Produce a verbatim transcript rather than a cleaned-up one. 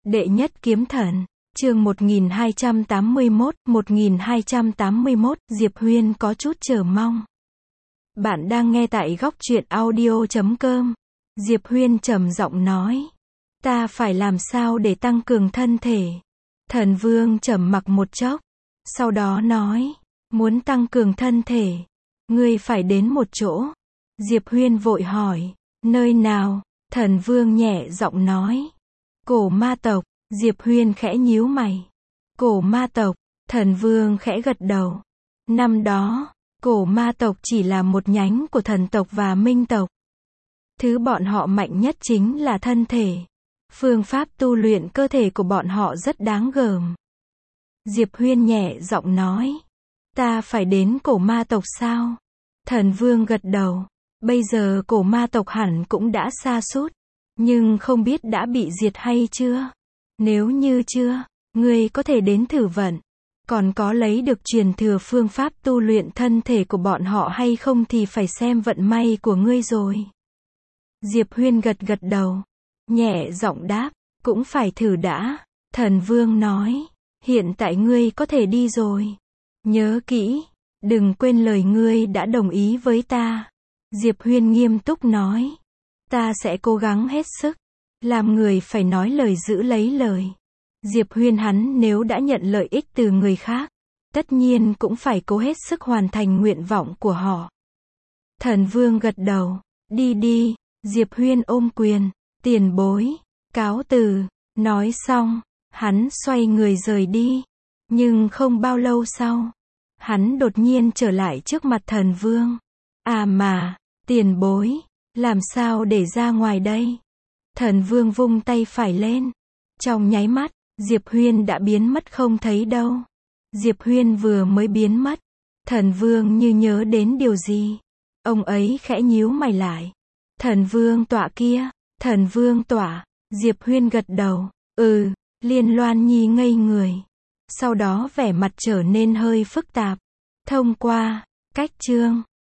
Đệ nhất kiếm thần, chương một nghìn hai trăm tám mươi mốt, một nghìn hai trăm tám mươi mốt, Diệp Huyên có chút chờ mong. Bạn đang nghe tại góc truyện audio chấm com. Diệp Huyên trầm giọng nói. Ta phải làm sao để tăng cường thân thể? Thần Vương trầm mặc một chốc. Sau đó nói. Muốn tăng cường thân thể. Ngươi phải đến một chỗ. Diệp Huyên vội hỏi. Nơi nào? Thần Vương nhẹ giọng nói. Cổ ma tộc. Diệp Huyên khẽ nhíu mày. Cổ ma tộc. Thần Vương khẽ gật đầu. Năm đó, cổ ma tộc chỉ là một nhánh của thần tộc và minh tộc. Thứ bọn họ mạnh nhất chính là thân thể. Phương pháp tu luyện cơ thể của bọn họ rất đáng gờm. Diệp Huyên nhẹ giọng nói. Ta phải đến cổ ma tộc sao? Thần Vương gật đầu. Bây giờ cổ ma tộc hẳn cũng đã sa sút, nhưng không biết đã bị diệt hay chưa? Nếu như chưa, ngươi có thể đến thử vận. Còn có lấy được truyền thừa phương pháp tu luyện thân thể của bọn họ hay không thì phải xem vận may của ngươi rồi. Diệp Huyên gật gật đầu. Nhẹ giọng đáp, cũng phải thử đã. Thần Vương nói, hiện tại ngươi có thể đi rồi. Nhớ kỹ, đừng quên lời ngươi đã đồng ý với ta. Diệp Huyên nghiêm túc nói. Ta sẽ cố gắng hết sức. Làm người phải nói lời giữ lấy lời. Diệp Huyên hắn nếu đã nhận lợi ích từ người khác, tất nhiên cũng phải cố hết sức hoàn thành nguyện vọng của họ. Thần Vương gật đầu. Đi đi. Diệp Huyên ôm quyền. Tiền bối. Cáo từ. Nói xong, hắn xoay người rời đi. Nhưng không bao lâu sau, hắn đột nhiên trở lại trước mặt Thần Vương. À mà, tiền bối, làm sao để ra ngoài đây? Thần Vương vung tay phải lên. Trong nháy mắt, Diệp Huyên đã biến mất không thấy đâu. Diệp Huyên vừa mới biến mất, Thần Vương như nhớ đến điều gì. Ông ấy khẽ nhíu mày lại. Thần Vương tọa kia, Thần Vương tọa. Diệp Huyên gật đầu. Ừ, Liên Loan Nhi ngây người. Sau đó vẻ mặt trở nên hơi phức tạp. Thông qua cách chương